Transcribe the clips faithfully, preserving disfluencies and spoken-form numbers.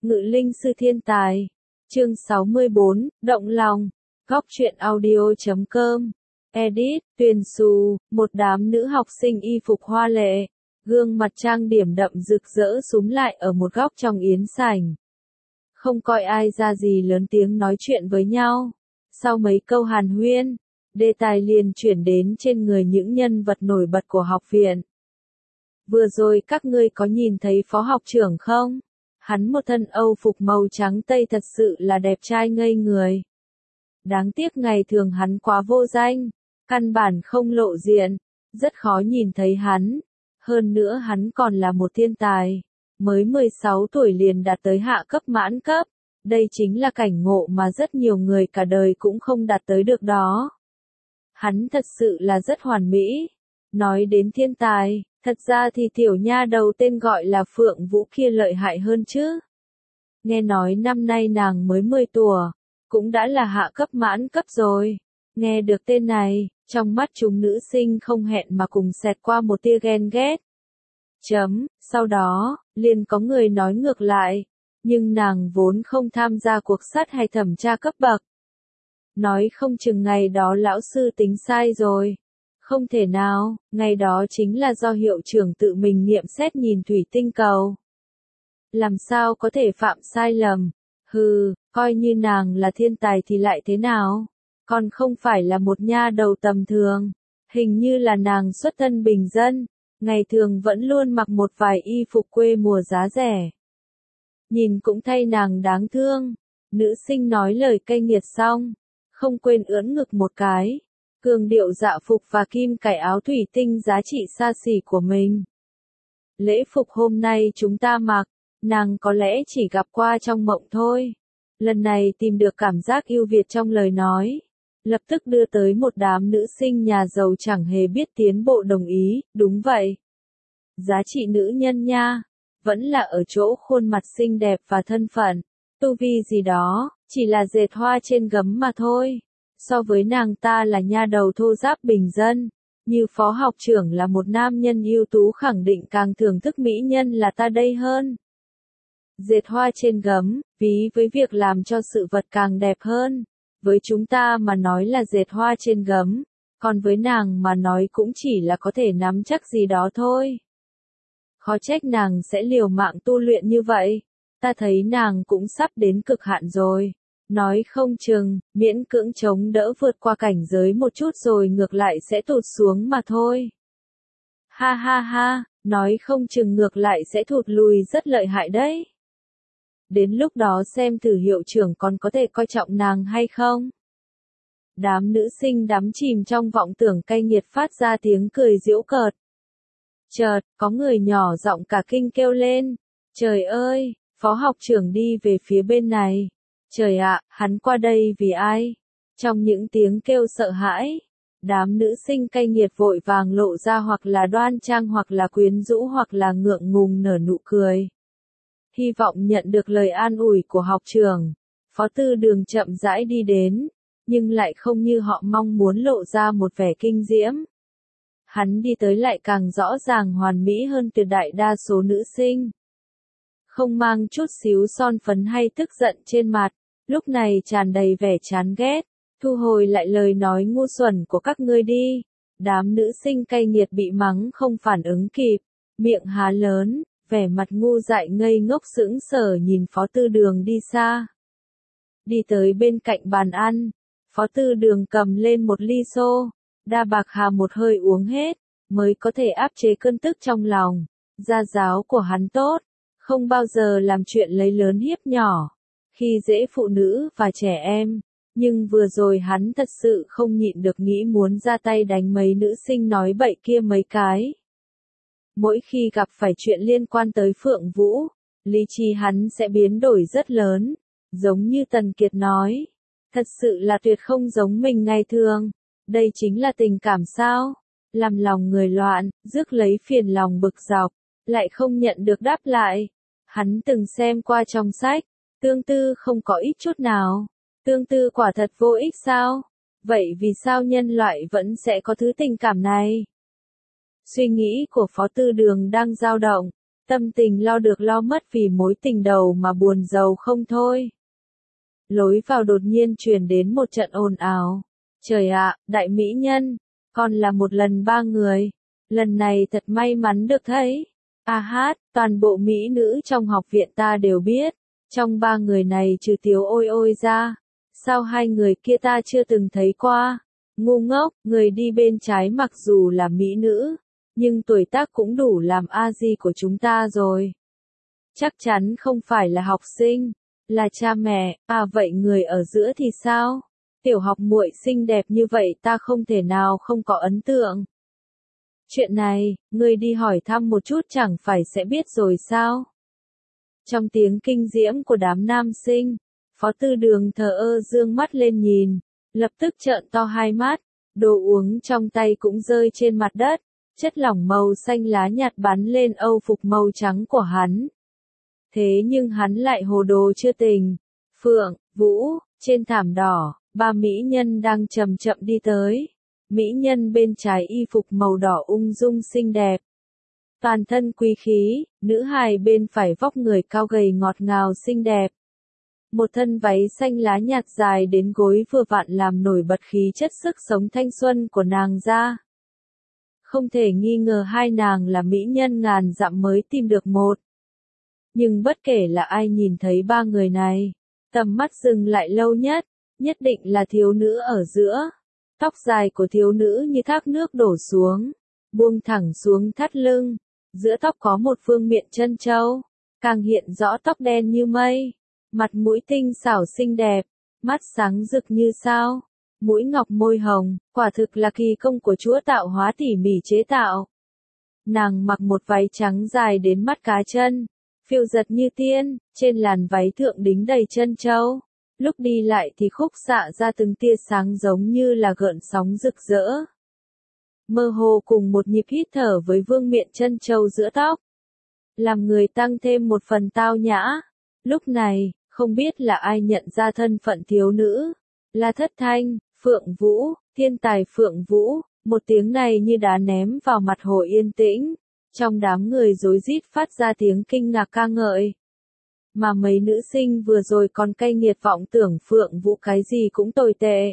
Ngự linh sư thiên tài. Chương sáu mươi bốn, động lòng. Góc truyện audio chấm com. Edit, Tuyền Xù, một đám nữ học sinh y phục hoa lệ, gương mặt trang điểm đậm rực rỡ súm lại ở một góc trong yến sảnh. Không coi ai ra gì lớn tiếng nói chuyện với nhau. Sau mấy câu hàn huyên, đề tài liền chuyển đến trên người những nhân vật nổi bật của học viện. Vừa rồi các ngươi có nhìn thấy phó học trưởng không? Hắn một thân âu phục màu trắng tây thật sự là đẹp trai ngây người. Đáng tiếc ngày thường hắn quá vô danh, căn bản không lộ diện, rất khó nhìn thấy hắn. Hơn nữa hắn còn là một thiên tài, mới mười sáu tuổi liền đạt tới hạ cấp mãn cấp. Đây chính là cảnh ngộ mà rất nhiều người cả đời cũng không đạt tới được đó. Hắn thật sự là rất hoàn mỹ. Nói đến thiên tài, thật ra thì tiểu nha đầu tên gọi là Phượng Vũ kia lợi hại hơn chứ. Nghe nói năm nay nàng mới mười tuổi, cũng đã là hạ cấp mãn cấp rồi. Nghe được tên này, trong mắt chúng nữ sinh không hẹn mà cùng xẹt qua một tia ghen ghét. Chấm, sau đó, liền có người nói ngược lại, nhưng nàng vốn không tham gia cuộc sát hay thẩm tra cấp bậc. Nói không chừng ngày đó lão sư tính sai rồi. Không thể nào, ngày đó chính là do hiệu trưởng tự mình nghiệm xét nhìn thủy tinh cầu. Làm sao có thể phạm sai lầm? Hừ, coi như nàng là thiên tài thì lại thế nào? Còn không phải là một nha đầu tầm thường. Hình như là nàng xuất thân bình dân, ngày thường vẫn luôn mặc một vài y phục quê mùa giá rẻ. Nhìn cũng thay nàng đáng thương. Nữ sinh nói lời cay nghiệt xong, không quên ưỡn ngực một cái. Cường điệu dạ phục và kim cải áo thủy tinh giá trị xa xỉ của mình. Lễ phục hôm nay chúng ta mặc, nàng có lẽ chỉ gặp qua trong mộng thôi. Lần này tìm được cảm giác yêu Việt trong lời nói. Lập tức đưa tới một đám nữ sinh nhà giàu chẳng hề biết tiến bộ đồng ý, đúng vậy. Giá trị nữ nhân nha, vẫn là ở chỗ khuôn mặt xinh đẹp và thân phận, tu vi gì đó, chỉ là dệt hoa trên gấm mà thôi. So với nàng ta là nha đầu thô ráp bình dân, như phó học trưởng là một nam nhân ưu tú khẳng định càng thưởng thức mỹ nhân là ta đây hơn. Dệt hoa trên gấm, ví với việc làm cho sự vật càng đẹp hơn. Với chúng ta mà nói là dệt hoa trên gấm, còn với nàng mà nói cũng chỉ là có thể nắm chắc gì đó thôi. Khó trách nàng sẽ liều mạng tu luyện như vậy, ta thấy nàng cũng sắp đến cực hạn rồi. Nói không chừng, miễn cưỡng chống đỡ vượt qua cảnh giới một chút rồi ngược lại sẽ tụt xuống mà thôi. Ha ha ha, nói không chừng ngược lại sẽ thụt lùi rất lợi hại đấy. Đến lúc đó xem thử hiệu trưởng còn có thể coi trọng nàng hay không. Đám nữ sinh đắm chìm trong vọng tưởng cay nghiệt phát ra tiếng cười giễu cợt. Chợt, có người nhỏ giọng cả kinh kêu lên. Trời ơi, phó học trưởng đi về phía bên này. Trời ạ, hắn qua đây vì ai? Trong những tiếng kêu sợ hãi, đám nữ sinh cay nghiệt vội vàng lộ ra hoặc là đoan trang hoặc là quyến rũ hoặc là ngượng ngùng nở nụ cười. Hy vọng nhận được lời an ủi của học trưởng, phó tư đường chậm rãi đi đến, nhưng lại không như họ mong muốn lộ ra một vẻ kinh diễm. Hắn đi tới lại càng rõ ràng hoàn mỹ hơn tuyệt đại đa số nữ sinh. Không mang chút xíu son phấn hay tức giận trên mặt, lúc này tràn đầy vẻ chán ghét, thu hồi lại lời nói ngu xuẩn của các ngươi đi. Đám nữ sinh cay nghiệt bị mắng không phản ứng kịp, miệng há lớn, vẻ mặt ngu dại ngây ngốc sững sờ nhìn phó tư đường đi xa. Đi tới bên cạnh bàn ăn, phó tư đường cầm lên một ly xô, đa bạc hà một hơi uống hết, mới có thể áp chế cơn tức trong lòng. Gia giáo của hắn tốt, không bao giờ làm chuyện lấy lớn hiếp nhỏ, khi dễ phụ nữ và trẻ em, nhưng vừa rồi hắn thật sự không nhịn được nghĩ muốn ra tay đánh mấy nữ sinh nói bậy kia mấy cái. Mỗi khi gặp phải chuyện liên quan tới Phượng Vũ, lý trí hắn sẽ biến đổi rất lớn, giống như Tần Kiệt nói. Thật sự là tuyệt không giống mình ngày thường, đây chính là tình cảm sao? Làm lòng người loạn, rước lấy phiền lòng bực dọc, lại không nhận được đáp lại. Hắn từng xem qua trong sách, tương tư không có ích chút nào. Tương tư quả thật vô ích sao? Vậy vì sao nhân loại vẫn sẽ có thứ tình cảm này? Suy nghĩ của phó tư đường đang dao động, Tâm tình lo được lo mất vì mối tình đầu mà buồn giàu không thôi. Lối vào đột nhiên truyền đến một trận ồn ào. Trời ạ, đại mỹ nhân, còn là một lần ba người. Lần này thật may mắn được thấy. A hát, toàn bộ mỹ nữ trong học viện ta đều biết. Trong ba người này trừ Tiếu Ôi Ôi ra, sao hai người kia ta chưa từng thấy qua. Ngu ngốc, người đi bên trái mặc dù là mỹ nữ, nhưng tuổi tác cũng đủ làm a di của chúng ta rồi. Chắc chắn không phải là học sinh, là cha mẹ. À vậy người ở giữa thì sao? Tiểu học muội xinh đẹp như vậy ta không thể nào không có ấn tượng. Chuyện này, người đi hỏi thăm một chút chẳng phải sẽ biết rồi sao? Trong tiếng kinh diễm của đám nam sinh, Phó Tư Đường thờ ơ dương mắt lên nhìn, lập tức trợn to hai mắt, đồ uống trong tay cũng rơi trên mặt đất, chất lỏng màu xanh lá nhạt bắn lên âu phục màu trắng của hắn. Thế nhưng hắn lại hồ đồ chưa tỉnh. Phượng, Vũ, trên thảm đỏ, ba mỹ nhân đang chậm chậm đi tới. Mỹ nhân bên trái y phục màu đỏ ung dung xinh đẹp, toàn thân quý khí, nữ hài bên phải vóc người cao gầy ngọt ngào xinh đẹp. Một thân váy xanh lá nhạt dài đến gối vừa vặn làm nổi bật khí chất sức sống thanh xuân của nàng ra. Không thể nghi ngờ hai nàng là mỹ nhân ngàn dặm mới tìm được một. Nhưng bất kể là ai nhìn thấy ba người này, tầm mắt dừng lại lâu nhất, nhất định là thiếu nữ ở giữa. Tóc dài của thiếu nữ như thác nước đổ xuống, buông thẳng xuống thắt lưng, giữa tóc có một vương miện trân châu, càng hiện rõ tóc đen như mây, mặt mũi tinh xảo xinh đẹp, mắt sáng rực như sao, mũi ngọc môi hồng, quả thực là kỳ công của Chúa tạo hóa tỉ mỉ chế tạo. Nàng mặc một váy trắng dài đến mắt cá chân, phiêu giật như tiên, trên làn váy thượng đính đầy trân châu. Lúc đi lại thì khúc xạ ra từng tia sáng giống như là gợn sóng rực rỡ. Mơ hồ cùng một nhịp hít thở với vương miện trân châu giữa tóc, làm người tăng thêm một phần tao nhã. Lúc này, không biết là ai nhận ra thân phận thiếu nữ, là Thất Thanh, Phượng Vũ, thiên tài Phượng Vũ, một tiếng này như đá ném vào mặt hồ yên tĩnh, trong đám người rối rít phát ra tiếng kinh ngạc ca ngợi. Mà mấy nữ sinh vừa rồi còn cay nghiệt vọng tưởng Phượng Vũ cái gì cũng tồi tệ.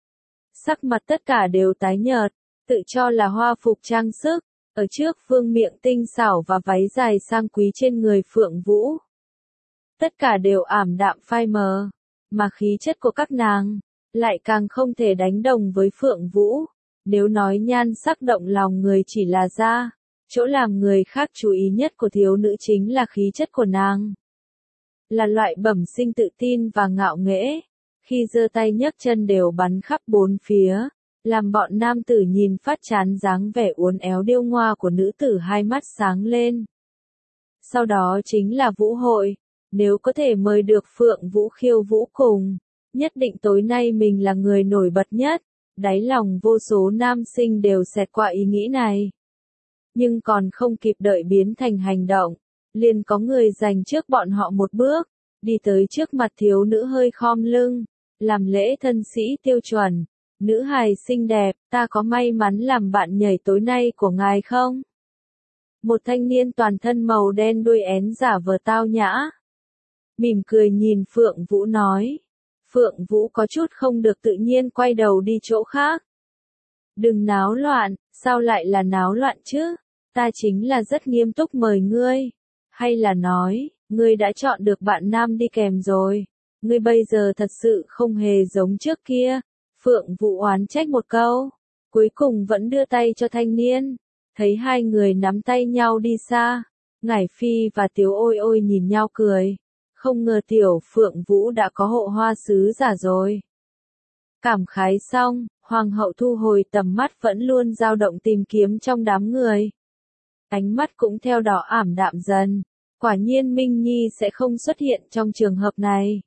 Sắc mặt tất cả đều tái nhợt, tự cho là hoa phục trang sức, ở trước vương miện tinh xảo và váy dài sang quý trên người Phượng Vũ. Tất cả đều ảm đạm phai mờ, mà khí chất của các nàng, lại càng không thể đánh đồng với Phượng Vũ. Nếu nói nhan sắc động lòng người chỉ là da, chỗ làm người khác chú ý nhất của thiếu nữ chính là khí chất của nàng. Là loại bẩm sinh tự tin và ngạo nghễ, khi giơ tay nhấc chân đều bắn khắp bốn phía, làm bọn nam tử nhìn phát chán dáng vẻ uốn éo điêu ngoa của nữ tử hai mắt sáng lên. Sau đó chính là vũ hội, nếu có thể mời được Phượng Vũ khiêu vũ cùng, nhất định tối nay mình là người nổi bật nhất. Đáy lòng vô số nam sinh đều xẹt qua ý nghĩ này. Nhưng còn không kịp đợi biến thành hành động, liền có người giành trước bọn họ một bước, đi tới trước mặt thiếu nữ hơi khom lưng, làm lễ thân sĩ tiêu chuẩn. Nữ hài xinh đẹp, ta có may mắn làm bạn nhảy tối nay của ngài không? Một thanh niên toàn thân màu đen đuôi én giả vờ tao nhã, mỉm cười nhìn Phượng Vũ nói. Phượng Vũ có chút không được tự nhiên quay đầu đi chỗ khác. Đừng náo loạn, sao lại là náo loạn chứ? Ta chính là rất nghiêm túc mời ngươi. Hay là nói, ngươi đã chọn được bạn nam đi kèm rồi. Ngươi bây giờ thật sự không hề giống trước kia. Phượng Vũ oán trách một câu, cuối cùng vẫn đưa tay cho thanh niên. Thấy hai người nắm tay nhau đi xa, Ngải Phi và Tiếu Ôi Ôi nhìn nhau cười. Không ngờ tiểu Phượng Vũ đã có hộ hoa sứ giả rồi. Cảm khái xong, Hoàng hậu thu hồi tầm mắt vẫn luôn dao động tìm kiếm trong đám người. Ánh mắt cũng theo đó ảm đạm dần. Quả nhiên Minh Nhi sẽ không xuất hiện trong trường hợp này.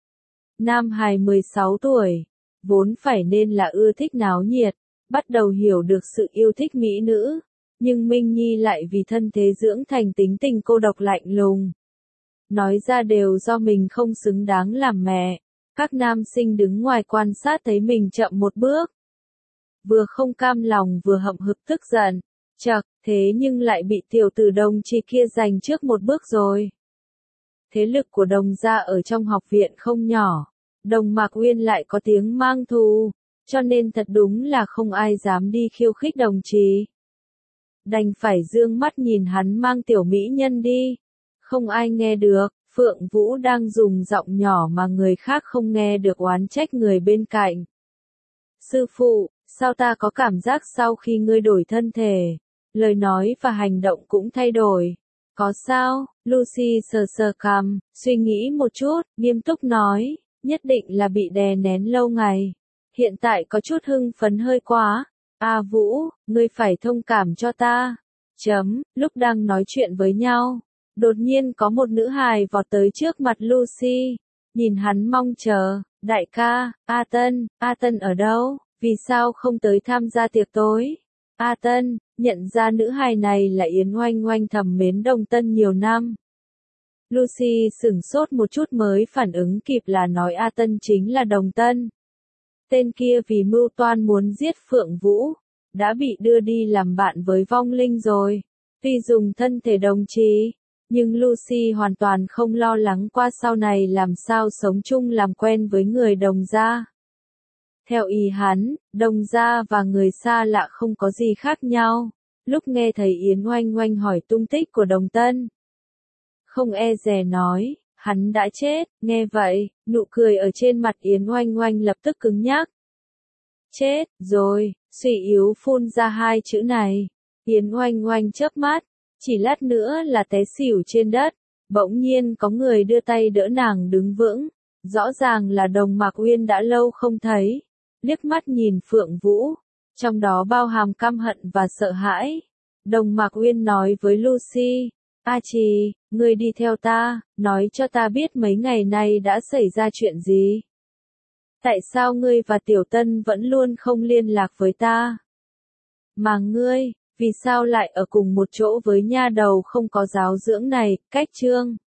Nam hài mười sáu tuổi, vốn phải nên là ưa thích náo nhiệt, bắt đầu hiểu được sự yêu thích mỹ nữ. Nhưng Minh Nhi lại vì thân thế dưỡng thành tính tình cô độc lạnh lùng. Nói ra đều do mình không xứng đáng làm mẹ. Các nam sinh đứng ngoài quan sát thấy mình chậm một bước. Vừa không cam lòng vừa hậm hực tức giận. Chậc, thế nhưng lại bị tiểu tử Đồng Trì kia giành trước một bước rồi. Thế lực của Đồng gia ở trong học viện không nhỏ, Đồng Mạc Uyên lại có tiếng mang thù, cho nên thật đúng là không ai dám đi khiêu khích Đồng Trì. Đành phải dương mắt nhìn hắn mang tiểu mỹ nhân đi. Không ai nghe được, Phượng Vũ đang dùng giọng nhỏ mà người khác không nghe được oán trách người bên cạnh. Sư phụ, sao ta có cảm giác sau khi ngươi đổi thân thể, lời nói và hành động cũng thay đổi. Có sao? Lucy sờ sờ cằm, suy nghĩ một chút, nghiêm túc nói, nhất định là bị đè nén lâu ngày. Hiện tại có chút hưng phấn hơi quá. A Vũ, ngươi phải thông cảm cho ta. Chấm, lúc đang nói chuyện với nhau, đột nhiên có một nữ hài vọt tới trước mặt Lucy, nhìn hắn mong chờ, đại ca, A Tân, A Tân ở đâu, vì sao không tới tham gia tiệc tối? A Tân, nhận ra nữ hài này là Yến Oanh Oanh thầm mến Đồng Tân nhiều năm. Lucy sửng sốt một chút mới phản ứng kịp là nói A Tân chính là Đồng Tân. Tên kia vì mưu toan muốn giết Phượng Vũ, đã bị đưa đi làm bạn với vong linh rồi. Tuy dùng thân thể Đồng Trì, nhưng Lucy hoàn toàn không lo lắng qua sau này làm sao sống chung làm quen với người Đồng gia. Theo ý hắn, Đồng gia và người xa lạ không có gì khác nhau. Lúc nghe thấy Yến Oanh Oanh hỏi tung tích của Đồng Tân, không e dè nói, hắn đã chết. Nghe vậy, nụ cười ở trên mặt Yến Oanh Oanh lập tức cứng nhắc. Chết rồi, suy yếu phun ra hai chữ này. Yến Oanh Oanh chớp mắt, chỉ lát nữa là té xỉu trên đất. Bỗng nhiên có người đưa tay đỡ nàng đứng vững. Rõ ràng là Đồng Mạc Uyên đã lâu không thấy. Liếc mắt nhìn Phượng Vũ, trong đó bao hàm căm hận và sợ hãi. Đồng Mạc Uyên nói với Lucy, A Trì, ngươi đi theo ta, nói cho ta biết mấy ngày nay đã xảy ra chuyện gì. Tại sao ngươi và Tiểu Tân vẫn luôn không liên lạc với ta? Mà ngươi, vì sao lại ở cùng một chỗ với nha đầu không có giáo dưỡng này? Cách chương